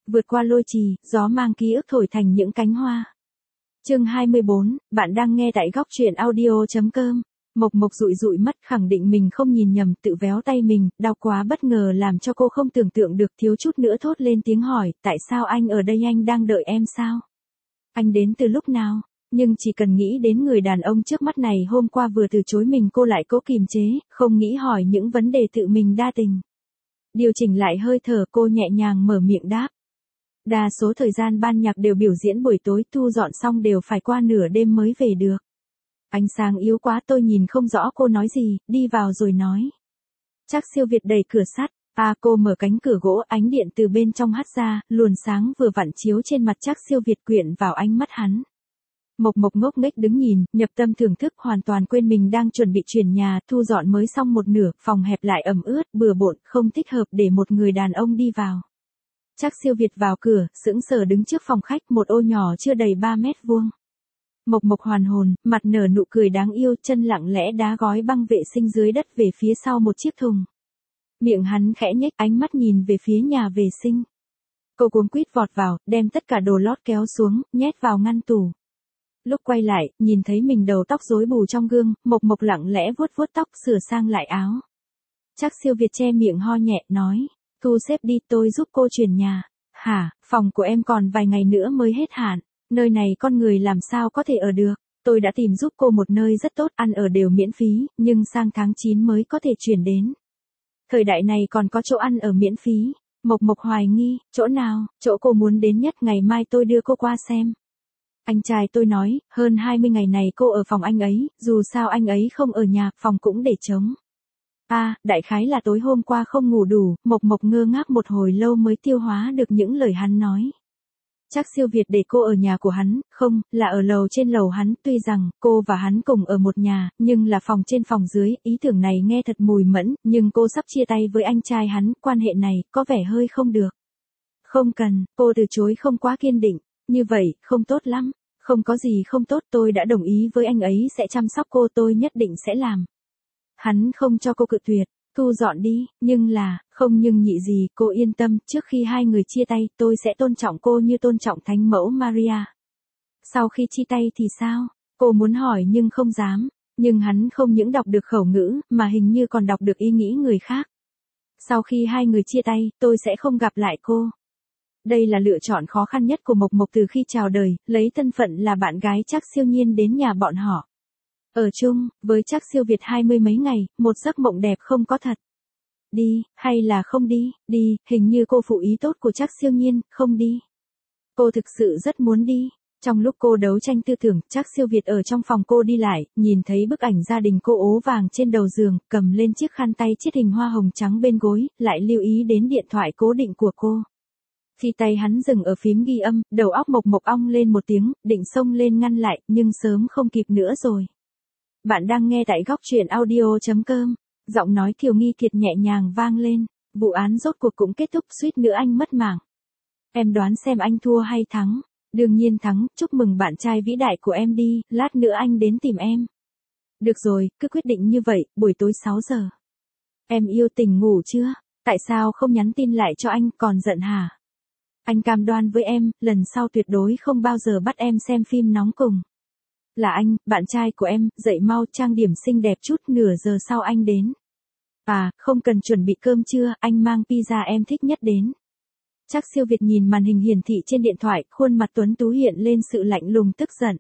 Vượt qua lôi trì, gió mang ký ức thổi thành những cánh hoa. Chương 24, bạn đang nghe tại góc truyện audio.com. Mộc Mộc dụi dụi mắt, khẳng định mình không nhìn nhầm, tự véo tay mình, đau quá bất ngờ làm cho cô không tưởng tượng được, thiếu chút nữa thốt lên tiếng hỏi, tại sao anh ở đây, anh đang đợi em sao? Anh đến từ lúc nào? Nhưng chỉ cần nghĩ đến người đàn ông trước mắt này hôm qua vừa từ chối mình, cô lại cố kiềm chế, không nghĩ hỏi những vấn đề tự mình đa tình. Điều chỉnh lại hơi thở, cô nhẹ nhàng mở miệng đáp. Đa số thời gian ban nhạc đều biểu diễn buổi tối, thu dọn xong đều phải qua nửa đêm mới về được. Ánh sáng yếu quá, tôi nhìn không rõ cô nói gì, đi vào rồi nói. Trác Siêu Việt đẩy cửa sắt, cô mở cánh cửa gỗ, ánh điện từ bên trong hắt ra, luồn sáng vừa vặn chiếu trên mặt Trác Siêu Việt, quyện vào ánh mắt hắn. Mộc Mộc ngốc nghếch đứng nhìn, nhập tâm thưởng thức, hoàn toàn quên mình đang chuẩn bị chuyển nhà, thu dọn mới xong một nửa, phòng hẹp lại ẩm ướt, bừa bộn, không thích hợp để một người đàn ông đi vào. Trác Siêu Việt vào cửa, sững sờ đứng trước phòng khách, một ô nhỏ chưa đầy 3 mét vuông. Mộc Mộc hoàn hồn, mặt nở nụ cười đáng yêu, chân lặng lẽ đá gói băng vệ sinh dưới đất về phía sau một chiếc thùng. Miệng hắn khẽ nhếch, ánh mắt nhìn về phía nhà vệ sinh. Cô cuống quýt vọt vào, đem tất cả đồ lót kéo xuống, nhét vào ngăn tủ. Lúc quay lại, nhìn thấy mình đầu tóc rối bù trong gương, Mộc Mộc lặng lẽ vuốt vuốt tóc, sửa sang lại áo. Trác Siêu Việt che miệng ho nhẹ, nói, thu xếp đi, tôi giúp cô chuyển nhà. Hả, phòng của em còn vài ngày nữa mới hết hạn, nơi này con người làm sao có thể ở được. Tôi đã tìm giúp cô một nơi rất tốt, ăn ở đều miễn phí, nhưng sang tháng 9 mới có thể chuyển đến. Thời đại này còn có chỗ ăn ở miễn phí. Mộc Mộc hoài nghi, chỗ nào? Chỗ cô muốn đến nhất, ngày mai tôi đưa cô qua xem. Anh trai tôi nói, hơn 20 ngày này cô ở phòng anh ấy, dù sao anh ấy không ở nhà, phòng cũng để trống. Đại khái là tối hôm qua không ngủ đủ. Mộc Mộc ngơ ngác một hồi lâu mới tiêu hóa được những lời hắn nói. Trác Siêu Việt để cô ở nhà của hắn, không, là ở lầu trên lầu hắn, tuy rằng cô và hắn cùng ở một nhà, nhưng là phòng trên phòng dưới, ý tưởng này nghe thật mùi mẫn, nhưng cô sắp chia tay với anh trai hắn, quan hệ này có vẻ hơi không được. Không cần, cô từ chối không quá kiên định, như vậy, không tốt lắm. Không có gì không tốt, tôi đã đồng ý với anh ấy sẽ chăm sóc cô, tôi nhất định sẽ làm. Hắn không cho cô cự tuyệt, thu dọn đi, nhưng là, không nhưng nhị gì, cô yên tâm, trước khi hai người chia tay, tôi sẽ tôn trọng cô như tôn trọng Thánh Mẫu Maria. Sau khi chia tay thì sao? Cô muốn hỏi nhưng không dám, nhưng hắn không những đọc được khẩu ngữ, mà hình như còn đọc được ý nghĩ người khác. Sau khi hai người chia tay, tôi sẽ không gặp lại cô. Đây là lựa chọn khó khăn nhất của Mộc Mộc từ khi chào đời, lấy thân phận là bạn gái Trác Siêu Nhiên đến nhà bọn họ. Ở chung, với Trác Siêu Việt 20 mấy ngày, một giấc mộng đẹp không có thật. Đi, hay là không đi, đi, hình như cô phụ ý tốt của Trác Siêu Nhiên, không đi. Cô thực sự rất muốn đi. Trong lúc cô đấu tranh tư tưởng, Trác Siêu Việt ở trong phòng cô đi lại, nhìn thấy bức ảnh gia đình cô ố vàng trên đầu giường, cầm lên chiếc khăn tay chiết hình hoa hồng trắng bên gối, lại lưu ý đến điện thoại cố định của cô. Khi tay hắn dừng ở phím ghi âm, đầu óc Mộc Mộc ong lên một tiếng, định xông lên ngăn lại, nhưng sớm không kịp nữa rồi. Bạn đang nghe tại góc truyện audio.com. Giọng nói Kiều Nghi Kiệt nhẹ nhàng vang lên. Vụ án rốt cuộc cũng kết thúc, suýt nữa anh mất mạng. Em đoán xem anh thua hay thắng? Đương nhiên thắng, chúc mừng bạn trai vĩ đại của em đi, lát nữa anh đến tìm em. Được rồi, cứ quyết định như vậy, buổi tối 6 giờ. Em yêu tỉnh ngủ chưa? Tại sao không nhắn tin lại cho anh, còn giận hả? Anh cam đoan với em, lần sau tuyệt đối không bao giờ bắt em xem phim nóng cùng. Là anh, bạn trai của em, dậy mau, trang điểm xinh đẹp chút, nửa giờ sau anh đến. Không cần chuẩn bị cơm trưa, anh mang pizza em thích nhất đến. Trác Siêu Việt nhìn màn hình hiển thị trên điện thoại, khuôn mặt tuấn tú hiện lên sự lạnh lùng tức giận.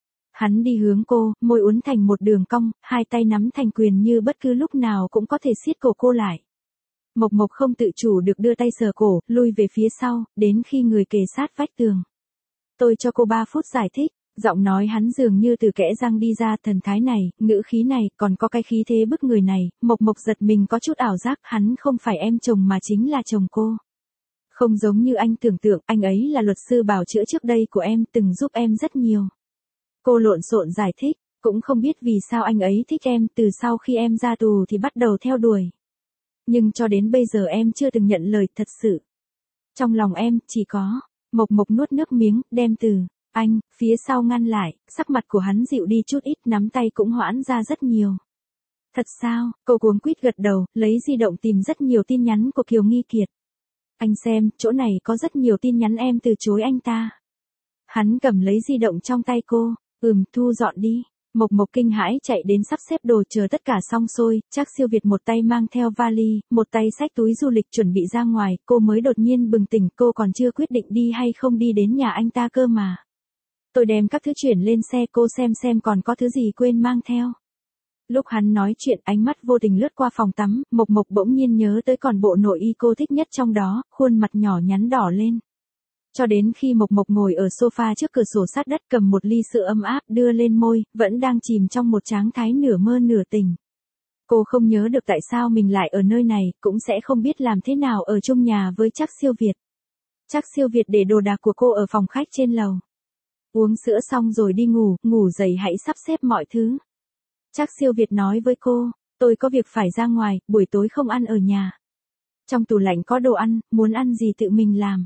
Hắn đi hướng cô, môi uốn thành một đường cong, hai tay nắm thành quyền như bất cứ lúc nào cũng có thể siết cổ cô lại. Mộc Mộc không tự chủ được đưa tay sờ cổ, lui về phía sau, đến khi người kề sát vách tường. Tôi cho cô 3 phút giải thích. Giọng nói hắn dường như từ kẽ răng đi ra, thần thái này, ngữ khí này, còn có cái khí thế bức người này. Mộc Mộc giật mình, có chút ảo giác, hắn không phải em chồng mà chính là chồng cô. Không giống như anh tưởng tượng, anh ấy là luật sư bào chữa trước đây của em, từng giúp em rất nhiều. Cô lộn xộn giải thích, cũng không biết vì sao anh ấy thích em, từ sau khi em ra tù thì bắt đầu theo đuổi. Nhưng cho đến bây giờ em chưa từng nhận lời thật sự. Trong lòng em, chỉ có, Mộc Mộc nuốt nước miếng, đem từ anh, phía sau ngăn lại, sắc mặt của hắn dịu đi chút ít, nắm tay cũng hoãn ra rất nhiều. Thật sao? Cô cuống quýt gật đầu, lấy di động tìm rất nhiều tin nhắn của Kiều Nghi Kiệt. Anh xem, chỗ này có rất nhiều tin nhắn em từ chối anh ta. Hắn cầm lấy di động trong tay cô, thu dọn đi. Mộc Mộc kinh hãi chạy đến sắp xếp đồ chờ tất cả xong xuôi, Trác Siêu Việt một tay mang theo vali, một tay xách túi du lịch chuẩn bị ra ngoài, cô mới đột nhiên bừng tỉnh, cô còn chưa quyết định đi hay không đi đến nhà anh ta cơ mà. Tôi đem các thứ chuyển lên xe, cô xem còn có thứ gì quên mang theo. Lúc hắn nói chuyện, ánh mắt vô tình lướt qua phòng tắm, Mộc Mộc bỗng nhiên nhớ tới còn bộ nội y cô thích nhất trong đó, khuôn mặt nhỏ nhắn đỏ lên. Cho đến khi Mộc Mộc ngồi ở sofa trước cửa sổ sát đất cầm một ly sữa ấm áp đưa lên môi, vẫn đang chìm trong một trạng thái nửa mơ nửa tỉnh. Cô không nhớ được tại sao mình lại ở nơi này, cũng sẽ không biết làm thế nào ở chung nhà với Trác Siêu Việt. Trác Siêu Việt để đồ đạc của cô ở phòng khách trên lầu. Uống sữa xong rồi đi ngủ, ngủ dậy hãy sắp xếp mọi thứ. Trác Siêu Việt nói với cô, tôi có việc phải ra ngoài, buổi tối không ăn ở nhà. Trong tủ lạnh có đồ ăn, muốn ăn gì tự mình làm.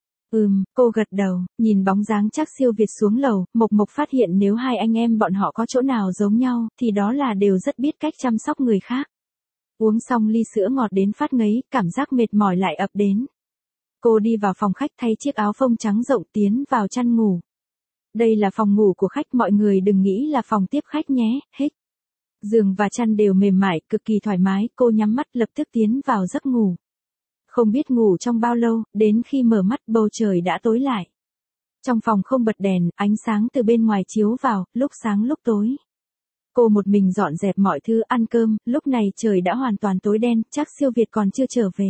Cô gật đầu, nhìn bóng dáng Trác Siêu Việt xuống lầu, Mộc Mộc phát hiện nếu hai anh em bọn họ có chỗ nào giống nhau, thì đó là đều rất biết cách chăm sóc người khác. Uống xong ly sữa ngọt đến phát ngấy, cảm giác mệt mỏi lại ập đến. Cô đi vào phòng khách thay chiếc áo phông trắng rộng tiến vào chăn ngủ. Đây là phòng ngủ của khách, mọi người đừng nghĩ là phòng tiếp khách nhé, hích. Giường và chăn đều mềm mại, cực kỳ thoải mái, cô nhắm mắt lập tức tiến vào giấc ngủ. Không biết ngủ trong bao lâu, đến khi mở mắt bầu trời đã tối lại. Trong phòng không bật đèn, ánh sáng từ bên ngoài chiếu vào, lúc sáng lúc tối. Cô một mình dọn dẹp mọi thứ, ăn cơm, lúc này trời đã hoàn toàn tối đen, Trác Siêu Việt còn chưa trở về.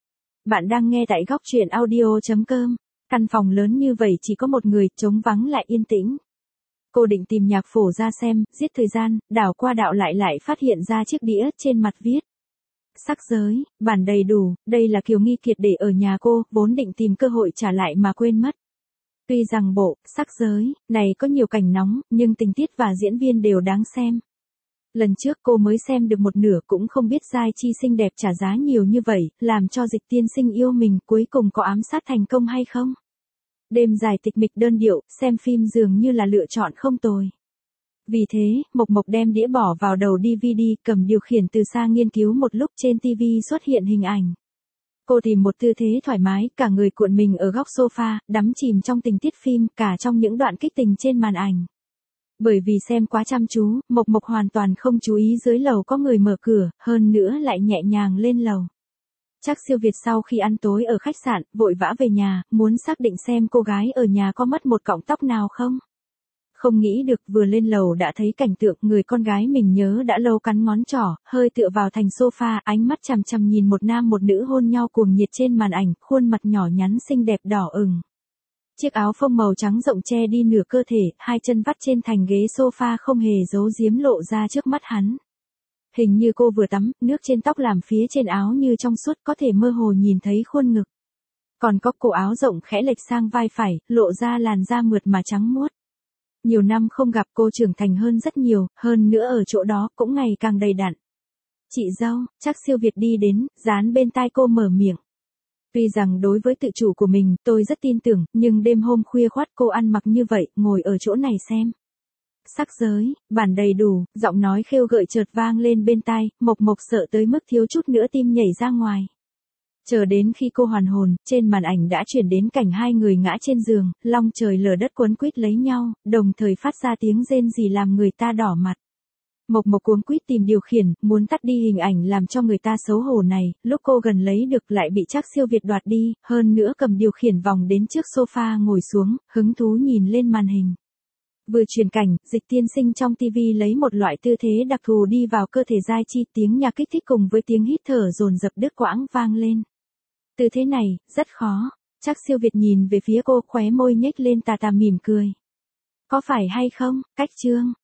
Bạn đang nghe tại góc truyện audio.com. Căn phòng lớn như vậy chỉ có một người, trống vắng lại yên tĩnh. Cô định tìm nhạc phổ ra xem, giết thời gian, đảo qua đảo lại phát hiện ra chiếc đĩa trên mặt viết. Sắc giới, bản đầy đủ, đây là Kiều Nghi Kiệt để ở nhà cô, vốn định tìm cơ hội trả lại mà quên mất. Tuy rằng bộ, sắc giới, này có nhiều cảnh nóng, nhưng tình tiết và diễn viên đều đáng xem. Lần trước cô mới xem được một nửa cũng không biết Giai Chi xinh đẹp trả giá nhiều như vậy, làm cho Dịch tiên sinh yêu mình cuối cùng có ám sát thành công hay không? Đêm dài tịch mịch đơn điệu, xem phim dường như là lựa chọn không tồi. Vì thế, Mộc Mộc đem đĩa bỏ vào đầu DVD, cầm điều khiển từ xa nghiên cứu một lúc trên TV xuất hiện hình ảnh. Cô tìm một tư thế thoải mái, cả người cuộn mình ở góc sofa, đắm chìm trong tình tiết phim, cả trong những đoạn kích tình trên màn ảnh. Bởi vì xem quá chăm chú, Mộc Mộc hoàn toàn không chú ý dưới lầu có người mở cửa, hơn nữa lại nhẹ nhàng lên lầu. Trác Siêu Việt sau khi ăn tối ở khách sạn, vội vã về nhà, muốn xác định xem cô gái ở nhà có mất một cọng tóc nào không. Không nghĩ được, vừa lên lầu đã thấy cảnh tượng người con gái mình nhớ đã lâu cắn ngón trỏ, hơi tựa vào thành sofa, ánh mắt chằm chằm nhìn một nam một nữ hôn nhau cuồng nhiệt trên màn ảnh, khuôn mặt nhỏ nhắn xinh đẹp đỏ ửng. Chiếc áo phông màu trắng rộng che đi nửa cơ thể, hai chân vắt trên thành ghế sofa không hề giấu giếm lộ ra trước mắt hắn. Hình như cô vừa tắm, nước trên tóc làm phía trên áo như trong suốt, có thể mơ hồ nhìn thấy khuôn ngực. Còn có cổ áo rộng khẽ lệch sang vai phải, lộ ra làn da mượt mà trắng muốt. Nhiều năm không gặp, cô trưởng thành hơn rất nhiều, hơn nữa ở chỗ đó cũng ngày càng đầy đặn. Chị dâu, Trác Siêu Việt đi đến, dán bên tai cô mở miệng. Tuy rằng đối với tự chủ của mình, tôi rất tin tưởng, nhưng đêm hôm khuya khoắt cô ăn mặc như vậy, ngồi ở chỗ này xem. Sắc giới, bản đầy đủ, giọng nói khêu gợi chợt vang lên bên tai, Mộc Mộc sợ tới mức thiếu chút nữa tim nhảy ra ngoài. Chờ đến khi cô hoàn hồn, trên màn ảnh đã chuyển đến cảnh hai người ngã trên giường, long trời lở đất quấn quýt lấy nhau, đồng thời phát ra tiếng rên rỉ làm người ta đỏ mặt. Mộc Mộc cuống quýt tìm điều khiển, muốn tắt đi hình ảnh làm cho người ta xấu hổ này, lúc cô gần lấy được lại bị Trác Siêu Việt đoạt đi, hơn nữa cầm điều khiển vòng đến trước sofa ngồi xuống, hứng thú nhìn lên màn hình. Vừa chuyển cảnh, Dịch tiên sinh trong TV lấy một loại tư thế đặc thù đi vào cơ thể Giai Chi, tiếng nhạc kích thích cùng với tiếng hít thở dồn dập đứt quãng vang lên. Tư thế này, rất khó. Trác Siêu Việt nhìn về phía cô, khóe môi nhếch lên tà tà mỉm cười. Có phải hay không, cách chương.